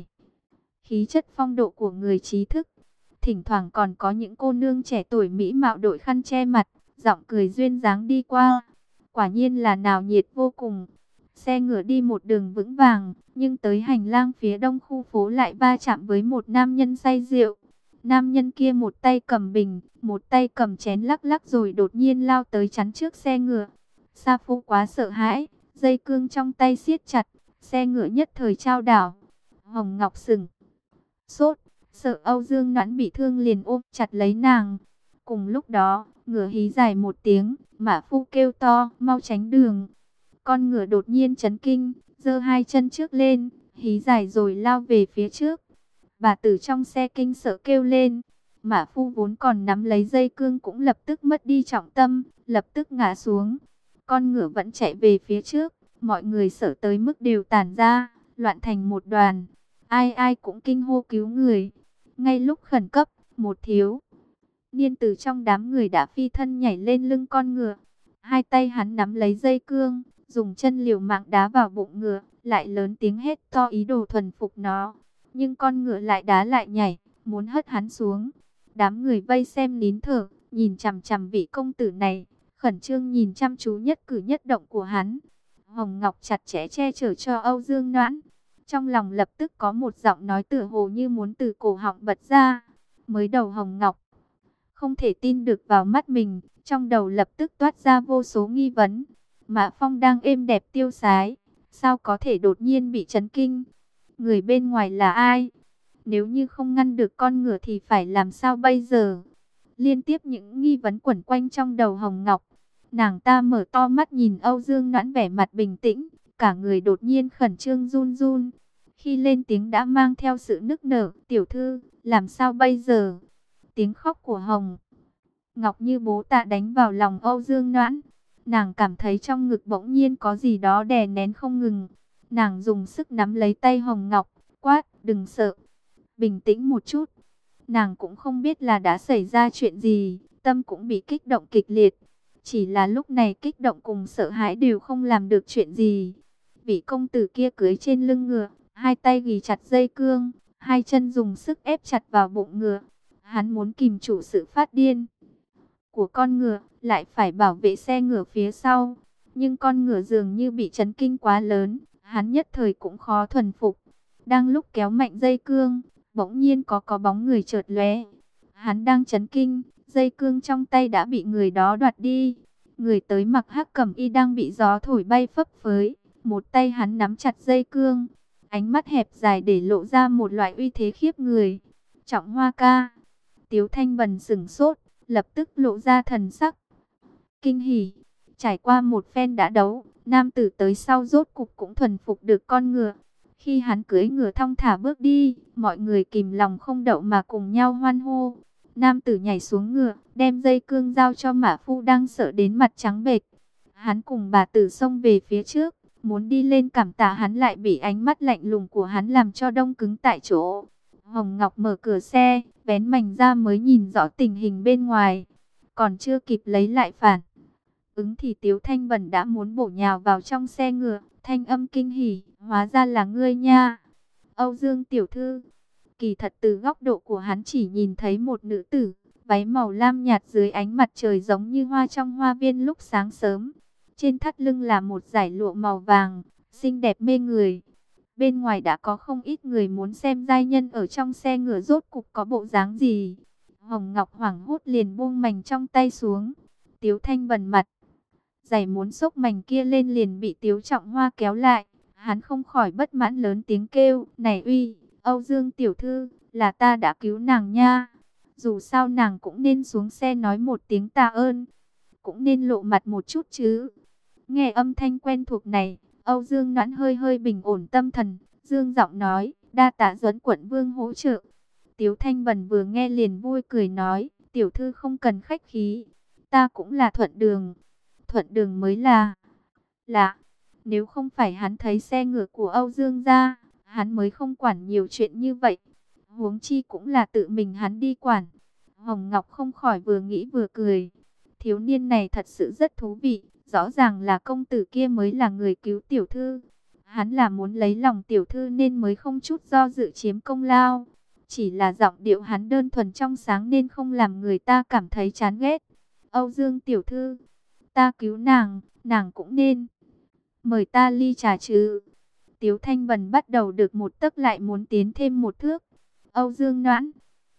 khí chất phong độ của người trí thức. Thỉnh thoảng còn có những cô nương trẻ tuổi mỹ mạo đội khăn che mặt, giọng cười duyên dáng đi qua. Quả nhiên là náo nhiệt vô cùng. Xe ngựa đi một đường vững vàng, nhưng tới hành lang phía đông khu phố lại va chạm với một nam nhân say rượu. Nam nhân kia một tay cầm bình, một tay cầm chén lắc lắc rồi đột nhiên lao tới chắn trước xe ngựa. Sa Phu quá sợ hãi, dây cương trong tay siết chặt, xe ngựa nhất thời chao đảo. Hồng Ngọc sừng sốt, sợ Âu Dương Noãn bị thương liền ôm chặt lấy nàng. Cùng lúc đó, ngựa hí dài một tiếng, Mã Phu kêu to, mau tránh đường. Con ngựa đột nhiên chấn kinh, giơ hai chân trước lên, hí dài rồi lao về phía trước. Bà tử trong xe kinh sợ kêu lên. Mã Phu vốn còn nắm lấy dây cương cũng lập tức mất đi trọng tâm, lập tức ngã xuống. Con ngựa vẫn chạy về phía trước, mọi người sợ tới mức đều tản ra, loạn thành một đoàn. Ai ai cũng kinh hô cứu người. Ngay lúc khẩn cấp, một thiếu niên từ trong đám người đã phi thân nhảy lên lưng con ngựa. Hai tay hắn nắm lấy dây cương, dùng chân liều mạng đá vào bụng ngựa, lại lớn tiếng hét to ý đồ thuần phục nó. Nhưng con ngựa lại đá lại nhảy, muốn hất hắn xuống. Đám người vây xem nín thở, nhìn chằm chằm vị công tử này, khẩn trương nhìn chăm chú nhất cử nhất động của hắn. Hồng Ngọc chặt chẽ che chở cho Âu Dương Noãn. Trong lòng lập tức có một giọng nói tựa hồ như muốn từ cổ họng bật ra. Mới đầu Hồng Ngọc không thể tin được vào mắt mình, trong đầu lập tức toát ra vô số nghi vấn. Mã Phong đang êm đẹp tiêu sái, sao có thể đột nhiên bị chấn kinh? Người bên ngoài là ai? Nếu như không ngăn được con ngựa thì phải làm sao bây giờ? Liên tiếp những nghi vấn quẩn quanh trong đầu Hồng Ngọc. Nàng ta mở to mắt nhìn Âu Dương Noãn vẻ mặt bình tĩnh, cả người đột nhiên khẩn trương run run. Khi lên tiếng đã mang theo sự nức nở, tiểu thư, làm sao bây giờ? Tiếng khóc của Hồng Ngọc như bố tạ đánh vào lòng Âu Dương Noãn. Nàng cảm thấy trong ngực bỗng nhiên có gì đó đè nén không ngừng. Nàng dùng sức nắm lấy tay Hồng Ngọc, quát, đừng sợ, bình tĩnh một chút. Nàng cũng không biết là đã xảy ra chuyện gì, tâm cũng bị kích động kịch liệt. Chỉ là lúc này kích động cùng sợ hãi đều không làm được chuyện gì. Vị công tử kia cưỡi trên lưng ngựa, hai tay ghì chặt dây cương, hai chân dùng sức ép chặt vào bụng ngựa. Hắn muốn kìm chủ sự phát điên của con ngựa, lại phải bảo vệ xe ngựa phía sau. Nhưng con ngựa dường như bị chấn kinh quá lớn, hắn nhất thời cũng khó thuần phục. Đang lúc kéo mạnh dây cương, bỗng nhiên có có bóng người chợt lóe. Hắn đang chấn kinh, dây cương trong tay đã bị người đó đoạt đi. Người tới mặc hắc cẩm y đang bị gió thổi bay phấp phới, một tay hắn nắm chặt dây cương, ánh mắt hẹp dài để lộ ra một loại uy thế khiếp người. Trọng Hoa ca. Tiếu Thanh Vân sững sốt, lập tức lộ ra thần sắc kinh hỉ. Trải qua một phen đã đấu, nam tử tới sau rốt cục cũng thuần phục được con ngựa. Khi hắn cưỡi ngựa thong thả bước đi, mọi người kìm lòng không đậu mà cùng nhau hoan hô. Nam tử nhảy xuống ngựa, đem dây cương giao cho Mã Phu đang sợ đến mặt trắng bệch. Hắn cùng bà tử xông về phía trước, muốn đi lên cảm tạ hắn lại bị ánh mắt lạnh lùng của hắn làm cho đông cứng tại chỗ. Hồng Ngọc mở cửa xe, vén mảnh ra mới nhìn rõ tình hình bên ngoài. Còn chưa kịp lấy lại phản ứng thì Tiếu Thanh Vân đã muốn bổ nhào vào trong xe ngựa, thanh âm kinh hỉ, hóa ra là ngươi nha. Âu Dương tiểu thư. Kỳ thật từ góc độ của hắn chỉ nhìn thấy một nữ tử, váy màu lam nhạt dưới ánh mặt trời giống như hoa trong hoa viên lúc sáng sớm. Trên thắt lưng là một dải lụa màu vàng, xinh đẹp mê người. Bên ngoài đã có không ít người muốn xem giai nhân ở trong xe ngựa rốt cục có bộ dáng gì. Hồng Ngọc hoảng hốt liền buông mảnh trong tay xuống. Tiếu Thanh bần mặt, giày muốn xốc mảnh kia lên liền bị Tiếu Trọng Hoa kéo lại. Hắn không khỏi bất mãn lớn tiếng kêu, này uy, Âu Dương tiểu thư, là ta đã cứu nàng nha. Dù sao nàng cũng nên xuống xe nói một tiếng tạ ơn, cũng nên lộ mặt một chút chứ. Nghe âm thanh quen thuộc này, Âu Dương Noãn hơi hơi bình ổn tâm thần, dương giọng nói, đa tạ Duẫn quận vương hỗ trợ. Tiếu Thanh Bần vừa nghe liền vui cười nói, tiểu thư không cần khách khí, ta cũng là thuận đường. Thuận đường mới là lạ, nếu không phải hắn thấy xe ngựa của Âu Dương ra, hắn mới không quản nhiều chuyện như vậy. Huống chi cũng là tự mình hắn đi quản. Hồng Ngọc không khỏi vừa nghĩ vừa cười. Thiếu niên này thật sự rất thú vị, rõ ràng là công tử kia mới là người cứu tiểu thư. Hắn là muốn lấy lòng tiểu thư nên mới không chút do dự chiếm công lao. Chỉ là giọng điệu hắn đơn thuần trong sáng nên không làm người ta cảm thấy chán ghét. Âu Dương tiểu thư, ta cứu nàng, nàng cũng nên mời ta ly trà chứ. Tiếu Thanh Bần bắt đầu được một tấc lại muốn tiến thêm một thước. Âu Dương Noãn.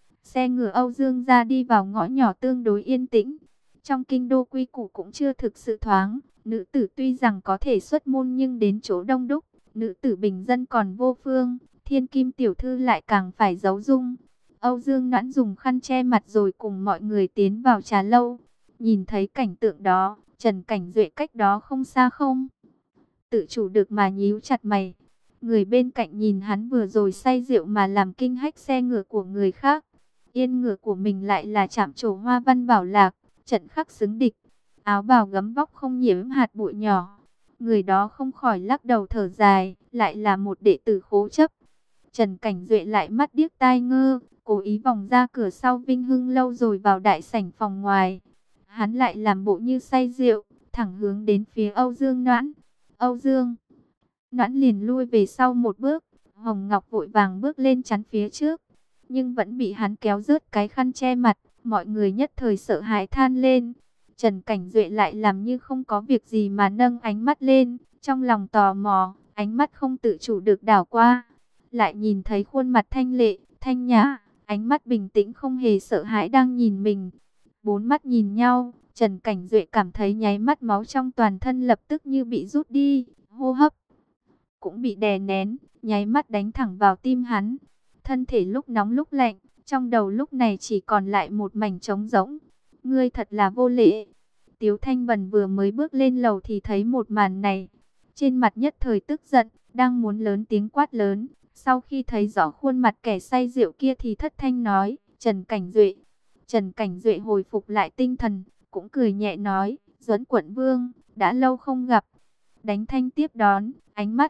Xe ngựa Âu Dương ra đi vào ngõ nhỏ tương đối yên tĩnh. Trong kinh đô quy củ cũng chưa thực sự thoáng. Nữ tử tuy rằng có thể xuất môn nhưng đến chỗ đông đúc, nữ tử bình dân còn vô phương. Thiên Kim tiểu thư lại càng phải giấu dung. Âu Dương Noãn dùng khăn che mặt rồi cùng mọi người tiến vào trà lâu. Nhìn thấy cảnh tượng đó, Trần Cảnh Duệ cách đó không xa không tự chủ được mà nhíu chặt mày. Người bên cạnh nhìn hắn vừa rồi say rượu mà làm kinh hách xe ngựa của người khác. Yên ngựa của mình lại là chạm trổ hoa văn bảo lạc, trận khắc xứng địch. Áo bào gấm vóc không nhiễm hạt bụi nhỏ. Người đó không khỏi lắc đầu thở dài, lại là một đệ tử khố chấp. Trần Cảnh Duệ lại mắt điếc tai ngơ, cố ý vòng ra cửa sau Vinh Hưng lâu rồi vào đại sảnh phòng ngoài. Hắn lại làm bộ như say rượu, thẳng hướng đến phía Âu Dương Noãn. Âu Dương Noãn liền lui về sau một bước. Hồng Ngọc vội vàng bước lên chắn phía trước, nhưng vẫn bị hắn kéo rớt cái khăn che mặt. Mọi người nhất thời sợ hãi than lên. Trần Cảnh Duệ lại làm như không có việc gì mà nâng ánh mắt lên. Trong lòng tò mò, ánh mắt không tự chủ được đảo qua. Lại nhìn thấy khuôn mặt thanh lệ, thanh nhã, ánh mắt bình tĩnh không hề sợ hãi đang nhìn mình. Bốn mắt nhìn nhau, Trần Cảnh Duệ cảm thấy nháy mắt máu trong toàn thân lập tức như bị rút đi, hô hấp cũng bị đè nén, nháy mắt đánh thẳng vào tim hắn. Thân thể lúc nóng lúc lạnh, trong đầu lúc này chỉ còn lại một mảnh trống rỗng. Ngươi thật là vô lễ. Tiếu Thanh Bần vừa mới bước lên lầu thì thấy một màn này. Trên mặt nhất thời tức giận, đang muốn lớn tiếng quát lớn. Sau khi thấy rõ khuôn mặt kẻ say rượu kia thì thất thanh nói, Trần Cảnh Duệ. Trần Cảnh Duệ hồi phục lại tinh thần, cũng cười nhẹ nói, Duẫn quận vương, đã lâu không gặp. Đánh thanh tiếp đón, ánh mắt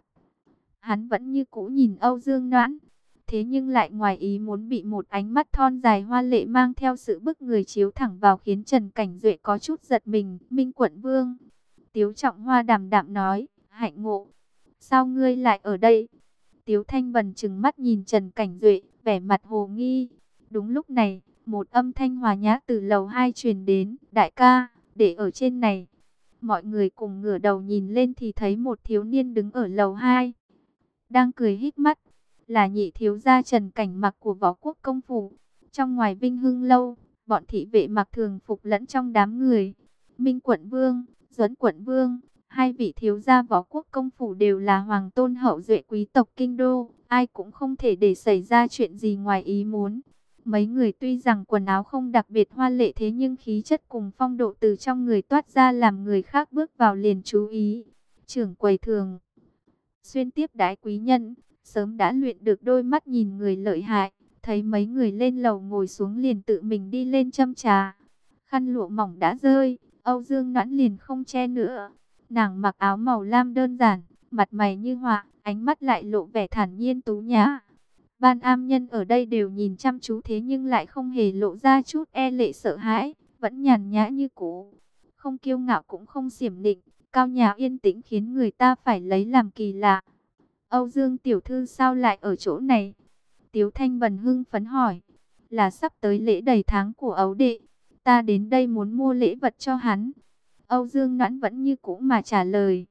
hắn vẫn như cũ nhìn Âu Dương Noãn. Thế nhưng lại ngoài ý muốn bị một ánh mắt thon dài hoa lệ mang theo sự bức người chiếu thẳng vào khiến Trần Cảnh Duệ có chút giật mình. Minh quận vương. Tiếu Trọng Hoa đàm đạm nói, hạnh ngộ. Sao ngươi lại ở đây? Tiếu Thanh Bần trừng mắt nhìn Trần Cảnh Duệ, vẻ mặt hồ nghi. Đúng lúc này, một âm thanh hòa nhã từ lầu hai truyền đến, đại ca, để ở trên này. Mọi người cùng ngửa đầu nhìn lên thì thấy một thiếu niên đứng ở lầu hai, đang cười híp mắt, là nhị thiếu gia Trần Cảnh Mặc của Võ Quốc công phủ. Trong ngoài Vinh Hưng lâu, bọn thị vệ mặc thường phục lẫn trong đám người. Minh quận vương, Duẫn quận vương, hai vị thiếu gia Võ Quốc công phủ đều là hoàng tôn hậu duệ quý tộc kinh đô, ai cũng không thể để xảy ra chuyện gì ngoài ý muốn. Mấy người tuy rằng quần áo không đặc biệt hoa lệ thế nhưng khí chất cùng phong độ từ trong người toát ra làm người khác bước vào liền chú ý. Trưởng quầy thường xuyên tiếp đái quý nhân, sớm đã luyện được đôi mắt nhìn người lợi hại, thấy mấy người lên lầu ngồi xuống liền tự mình đi lên châm trà. Khăn lụa mỏng đã rơi, Âu Dương Noãn liền không che nữa. Nàng mặc áo màu lam đơn giản, mặt mày như họa, ánh mắt lại lộ vẻ thản nhiên tú nhã. Ban am nhân ở đây đều nhìn chăm chú thế nhưng lại không hề lộ ra chút e lệ sợ hãi, vẫn nhàn nhã như cũ, không kiêu ngạo cũng không xiểm nịnh, cao nhã yên tĩnh khiến người ta phải lấy làm kỳ lạ. Âu Dương tiểu thư sao lại ở chỗ này? Tiếu Thanh Bần hưng phấn hỏi. Là sắp tới lễ đầy tháng của ấu đệ, ta đến đây muốn mua lễ vật cho hắn. Âu Dương Noãn vẫn như cũ mà trả lời.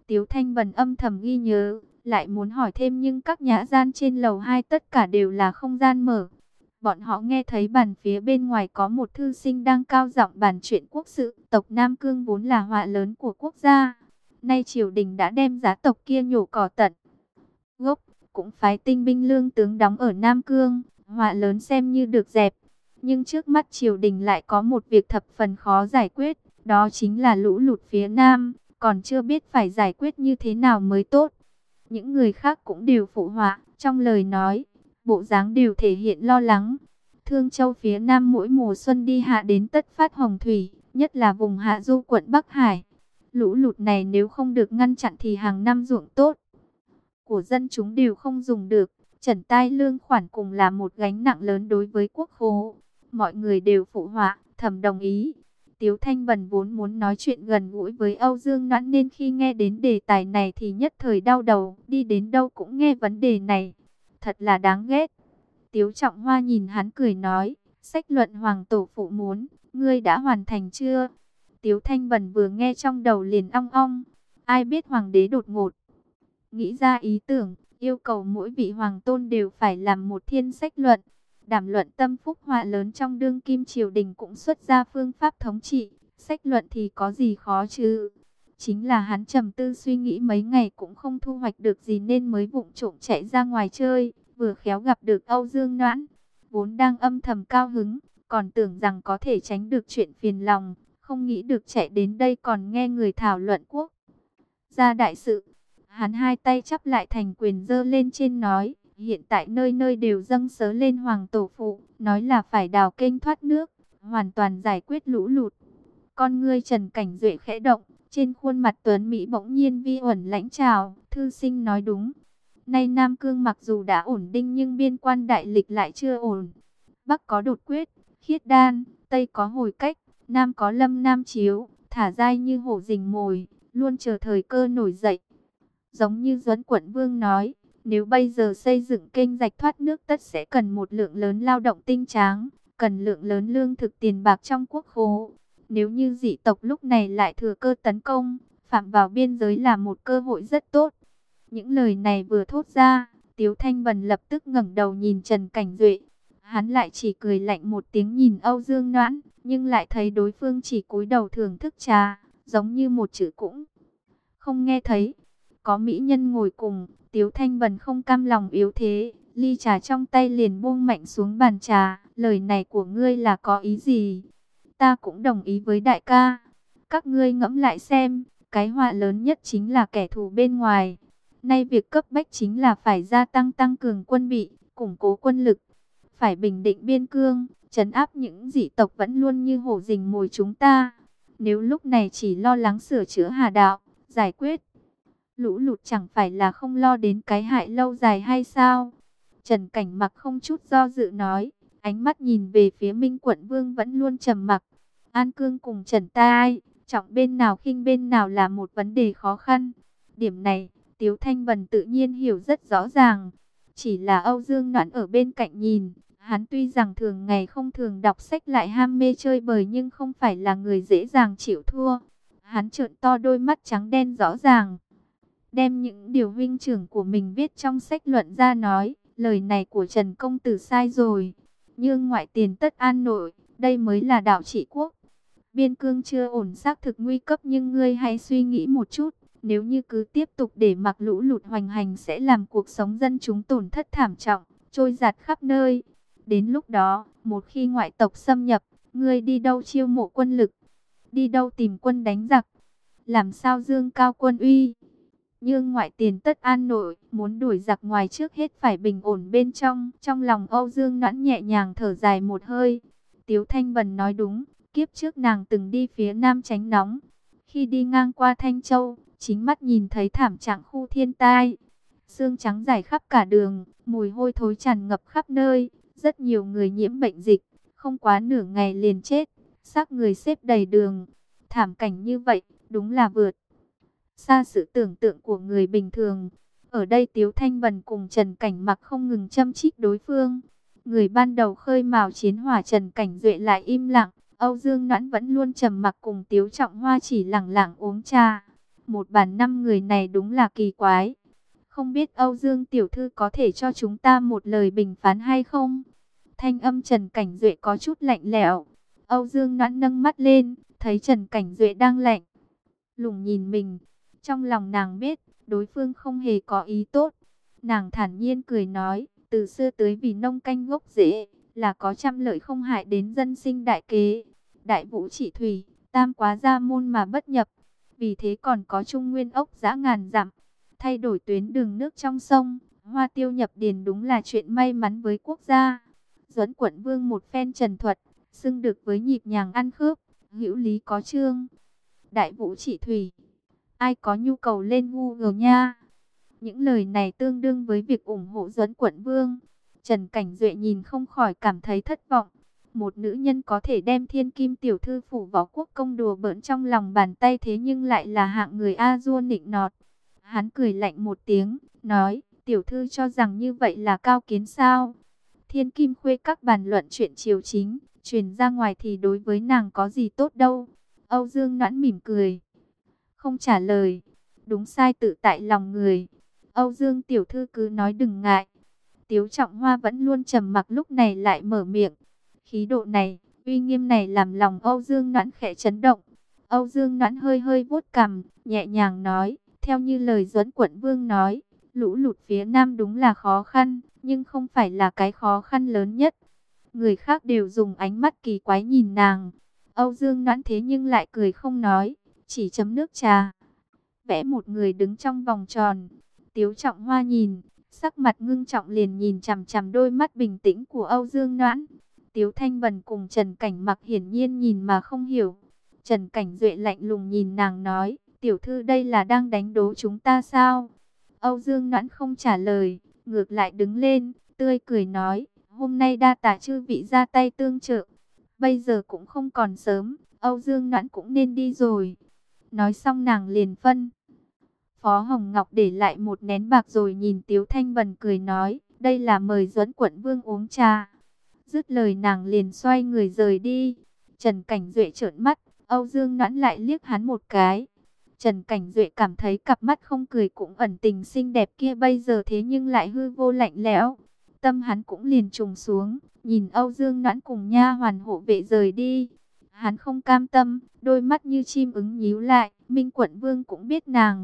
Tiếu Thanh Vân âm thầm ghi nhớ, lại muốn hỏi thêm nhưng các nhã gian trên lầu hai tất cả đều là không gian mở. Bọn họ nghe thấy bàn phía bên ngoài có một thư sinh đang cao giọng bàn chuyện quốc sự. Tộc Nam Cương vốn là họa lớn của quốc gia. Nay triều đình đã đem giá tộc kia nhổ cỏ tận gốc, cũng phái tinh binh lương tướng đóng ở Nam Cương. Họa lớn xem như được dẹp. Nhưng trước mắt triều đình lại có một việc thập phần khó giải quyết. Đó chính là lũ lụt phía Nam. Còn chưa biết phải giải quyết như thế nào mới tốt. Những người khác cũng đều phụ họa trong lời nói. Bộ dáng đều thể hiện lo lắng. Thương Châu phía Nam mỗi mùa xuân đi hạ đến tất phát hồng thủy, nhất là vùng hạ du quận Bắc Hải. Lũ lụt này nếu không được ngăn chặn thì hàng năm ruộng tốt của dân chúng đều không dùng được. Trần tai lương khoản cùng là một gánh nặng lớn đối với quốc khố. Mọi người đều phụ họa, thầm đồng ý. Tiếu Thanh Vân vốn muốn nói chuyện gần gũi với Âu Dương Noãn nên khi nghe đến đề tài này thì nhất thời đau đầu, đi đến đâu cũng nghe vấn đề này. Thật là đáng ghét. Tiếu Trọng Hoa nhìn hắn cười nói, sách luận Hoàng Tổ Phụ muốn, ngươi đã hoàn thành chưa? Tiếu Thanh Vân vừa nghe trong đầu liền ong ong, ai biết Hoàng đế đột ngột nghĩ ra ý tưởng, yêu cầu mỗi vị Hoàng tôn đều phải làm một thiên sách luận. Đàm luận tâm phúc họa lớn trong đương kim triều đình cũng xuất ra phương pháp thống trị, sách luận thì có gì khó chứ? Chính là hắn trầm tư suy nghĩ mấy ngày cũng không thu hoạch được gì nên mới vụng trộm chạy ra ngoài chơi. Vừa khéo gặp được Âu Dương Noãn, vốn đang âm thầm cao hứng, còn tưởng rằng có thể tránh được chuyện phiền lòng, không nghĩ được chạy đến đây còn nghe người thảo luận quốc gia đại sự. Hắn hai tay chắp lại thành quyền giơ lên trên nói, hiện tại nơi nơi đều dâng sớ lên Hoàng Tổ Phụ, nói là phải đào kênh thoát nước, hoàn toàn giải quyết lũ lụt. Con ngươi Trần Cảnh Duệ khẽ động, trên khuôn mặt tuấn Mỹ bỗng nhiên vi uẩn lãnh trào, thư sinh nói đúng. Nay Nam Cương mặc dù đã ổn định nhưng biên quan đại lịch lại chưa ổn. Bắc có đột quyết, khiết đan, Tây có hồi cách, Nam có lâm nam chiếu, thả dai như hổ rình mồi, luôn chờ thời cơ nổi dậy. Giống như Duẫn Quận Vương nói, nếu bây giờ xây dựng kênh rạch thoát nước tất sẽ cần một lượng lớn lao động tinh tráng, cần lượng lớn lương thực tiền bạc trong quốc khố. Nếu như dị tộc lúc này lại thừa cơ tấn công, phạm vào biên giới là một cơ hội rất tốt. Những lời này vừa thốt ra, Tiếu Thanh Vân lập tức ngẩng đầu nhìn Trần Cảnh Duệ. Hắn lại chỉ cười lạnh một tiếng nhìn Âu Dương Noãn, nhưng lại thấy đối phương chỉ cúi đầu thưởng thức trà, giống như một chữ cũng không nghe thấy. Có mỹ nhân ngồi cùng, Tiếu Thanh Vân không cam lòng yếu thế, ly trà trong tay liền buông mạnh xuống bàn trà. Lời này của ngươi là có ý gì? Ta cũng đồng ý với đại ca. Các ngươi ngẫm lại xem, cái họa lớn nhất chính là kẻ thù bên ngoài. Nay việc cấp bách chính là phải gia tăng tăng cường quân bị, củng cố quân lực, phải bình định biên cương, trấn áp những dị tộc vẫn luôn như hổ rình mồi chúng ta. Nếu lúc này chỉ lo lắng sửa chữa hà đạo, giải quyết lũ lụt chẳng phải là không lo đến cái hại lâu dài hay sao? Trần Cảnh Mặc không chút do dự nói, ánh mắt nhìn về phía Minh Quận Vương vẫn luôn trầm mặc. An Cương cùng Trần Tai, trọng bên nào khinh bên nào là một vấn đề khó khăn. Điểm này, Tiếu Thanh Vân tự nhiên hiểu rất rõ ràng. Chỉ là Âu Dương Noãn ở bên cạnh nhìn, hắn tuy rằng thường ngày không thường đọc sách lại ham mê chơi bời nhưng không phải là người dễ dàng chịu thua. Hắn trợn to đôi mắt trắng đen rõ ràng, đem những điều huynh trưởng của mình viết trong sách luận ra nói, lời này của Trần Công Tử sai rồi. Nhưng ngoại tiền tất an nội, đây mới là đạo trị quốc. Biên cương chưa ổn xác thực nguy cấp nhưng ngươi hãy suy nghĩ một chút. Nếu như cứ tiếp tục để mặc lũ lụt hoành hành sẽ làm cuộc sống dân chúng tổn thất thảm trọng, trôi giạt khắp nơi. Đến lúc đó, một khi ngoại tộc xâm nhập, ngươi đi đâu chiêu mộ quân lực? Đi đâu tìm quân đánh giặc? Làm sao dương cao quân uy? Nhưng ngoại tiền tất an nội, muốn đuổi giặc ngoài trước hết phải bình ổn bên trong. Trong lòng Âu Dương Noãn nhẹ nhàng thở dài một hơi. Tiếu Thanh Vân nói đúng, kiếp trước nàng từng đi phía nam tránh nóng. Khi đi ngang qua Thanh Châu, chính mắt nhìn thấy thảm trạng khu thiên tai. Sương trắng rải khắp cả đường, mùi hôi thối tràn ngập khắp nơi. Rất nhiều người nhiễm bệnh dịch, không quá nửa ngày liền chết. Xác người xếp đầy đường. Thảm cảnh như vậy, đúng là vượt xa sự tưởng tượng của người bình thường. Ở đây Tiếu Thanh Vân cùng Trần Cảnh Mặc không ngừng châm chích đối phương. Người ban đầu khơi mào chiến hỏa Trần Cảnh Duệ lại im lặng. Âu Dương Noãn vẫn luôn trầm mặc cùng Tiếu Trọng Hoa chỉ lặng lặng uống trà. Một bàn năm người này đúng là kỳ quái. Không biết Âu Dương tiểu thư có thể cho chúng ta một lời bình phán hay không? Thanh âm Trần Cảnh Duệ có chút lạnh lẽo. Âu Dương Noãn nâng mắt lên, thấy Trần Cảnh Duệ đang lạnh lùng nhìn mình. Trong lòng nàng biết, đối phương không hề có ý tốt. Nàng thản nhiên cười nói, từ xưa tới vì nông canh gốc rễ, là có trăm lợi không hại đến dân sinh đại kế. Đại vũ chỉ thủy, tam quá gia môn mà bất nhập. Vì thế còn có trung nguyên ốc giã ngàn dặm. Thay đổi tuyến đường nước trong sông, hoa tiêu nhập điền đúng là chuyện may mắn với quốc gia. Duẫn Quận Vương một phen trần thuật, xưng được với nhịp nhàng ăn khớp, hữu lý có chương. Đại vũ chỉ thủy, ai có nhu cầu lên Google nha. Những lời này tương đương với việc ủng hộ Duẫn Quận Vương. Trần Cảnh Duệ nhìn không khỏi cảm thấy thất vọng. Một nữ nhân có thể đem thiên kim tiểu thư phủ võ quốc công đùa bỡn trong lòng bàn tay, thế nhưng lại là hạng người a dua nịnh nọt. Hắn cười lạnh một tiếng, nói, tiểu thư cho rằng như vậy là cao kiến sao? Thiên kim khuê các bàn luận chuyện triều chính, truyền ra ngoài thì đối với nàng có gì tốt đâu. Âu Dương Noãn mỉm cười, không trả lời. Đúng sai tự tại lòng người. Âu Dương tiểu thư cứ nói đừng ngại. Tiếu Trọng Hoa vẫn luôn trầm mặc, lúc này lại mở miệng. Khí độ này, uy nghiêm này làm lòng Âu Dương Noãn khẽ chấn động. Âu Dương Noãn hơi hơi vuốt cằm, nhẹ nhàng nói, theo như lời Duẫn Quận Vương nói, lũ lụt phía Nam đúng là khó khăn, nhưng không phải là cái khó khăn lớn nhất. Người khác đều dùng ánh mắt kỳ quái nhìn nàng. Âu Dương Noãn thế nhưng lại cười không nói, chỉ chấm nước trà. Vẽ một người đứng trong vòng tròn. Tiếu Trọng Hoa nhìn, sắc mặt ngưng trọng liền nhìn chằm chằm đôi mắt bình tĩnh của Âu Dương Noãn. Tiếu Thanh Vân cùng Trần Cảnh Mặc hiển nhiên nhìn mà không hiểu. Trần Cảnh Duệ lạnh lùng nhìn nàng nói, tiểu thư đây là đang đánh đố chúng ta sao? Âu Dương Noãn không trả lời, ngược lại đứng lên, tươi cười nói, hôm nay đa tạ chư vị ra tay tương trợ. Bây giờ cũng không còn sớm, Âu Dương Noãn cũng nên đi rồi. Nói xong nàng liền phân Phó Hồng Ngọc để lại một nén bạc rồi nhìn Tiếu Thanh Vân cười nói, đây là mời Duẫn Quận Vương uống trà. Dứt lời nàng liền xoay người rời đi. Trần Cảnh Duệ trợn mắt, Âu Dương Noãn lại liếc hắn một cái. Trần Cảnh Duệ cảm thấy cặp mắt không cười cũng ẩn tình xinh đẹp kia bây giờ thế nhưng lại hư vô lạnh lẽo. Tâm hắn cũng liền trùng xuống, nhìn Âu Dương Noãn cùng nha hoàn hộ vệ rời đi. Hắn không cam tâm, đôi mắt như chim ứng nhíu lại, Minh Quận Vương cũng biết nàng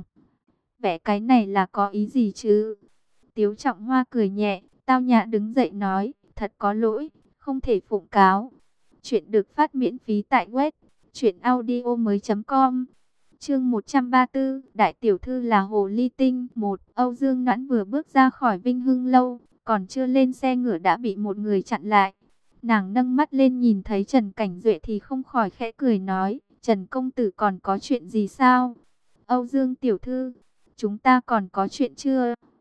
vẽ cái này là có ý gì chứ? Tiếu Trọng Hoa cười nhẹ, tao nhã đứng dậy nói, thật có lỗi, không thể phụng cáo. Chuyện được phát miễn phí tại web truyện audio mới chấm com. Chương một trăm ba mươi tư, Đại tiểu thư là hồ ly tinh. Một, Âu Dương Noãn vừa bước ra khỏi Vinh Hưng lâu, còn chưa lên xe ngựa đã bị một người chặn lại. Nàng nâng mắt lên nhìn thấy Trần Cảnh Duệ thì không khỏi khẽ cười nói, Trần công tử còn có chuyện gì sao? Âu Dương tiểu thư, chúng ta còn có chuyện chưa?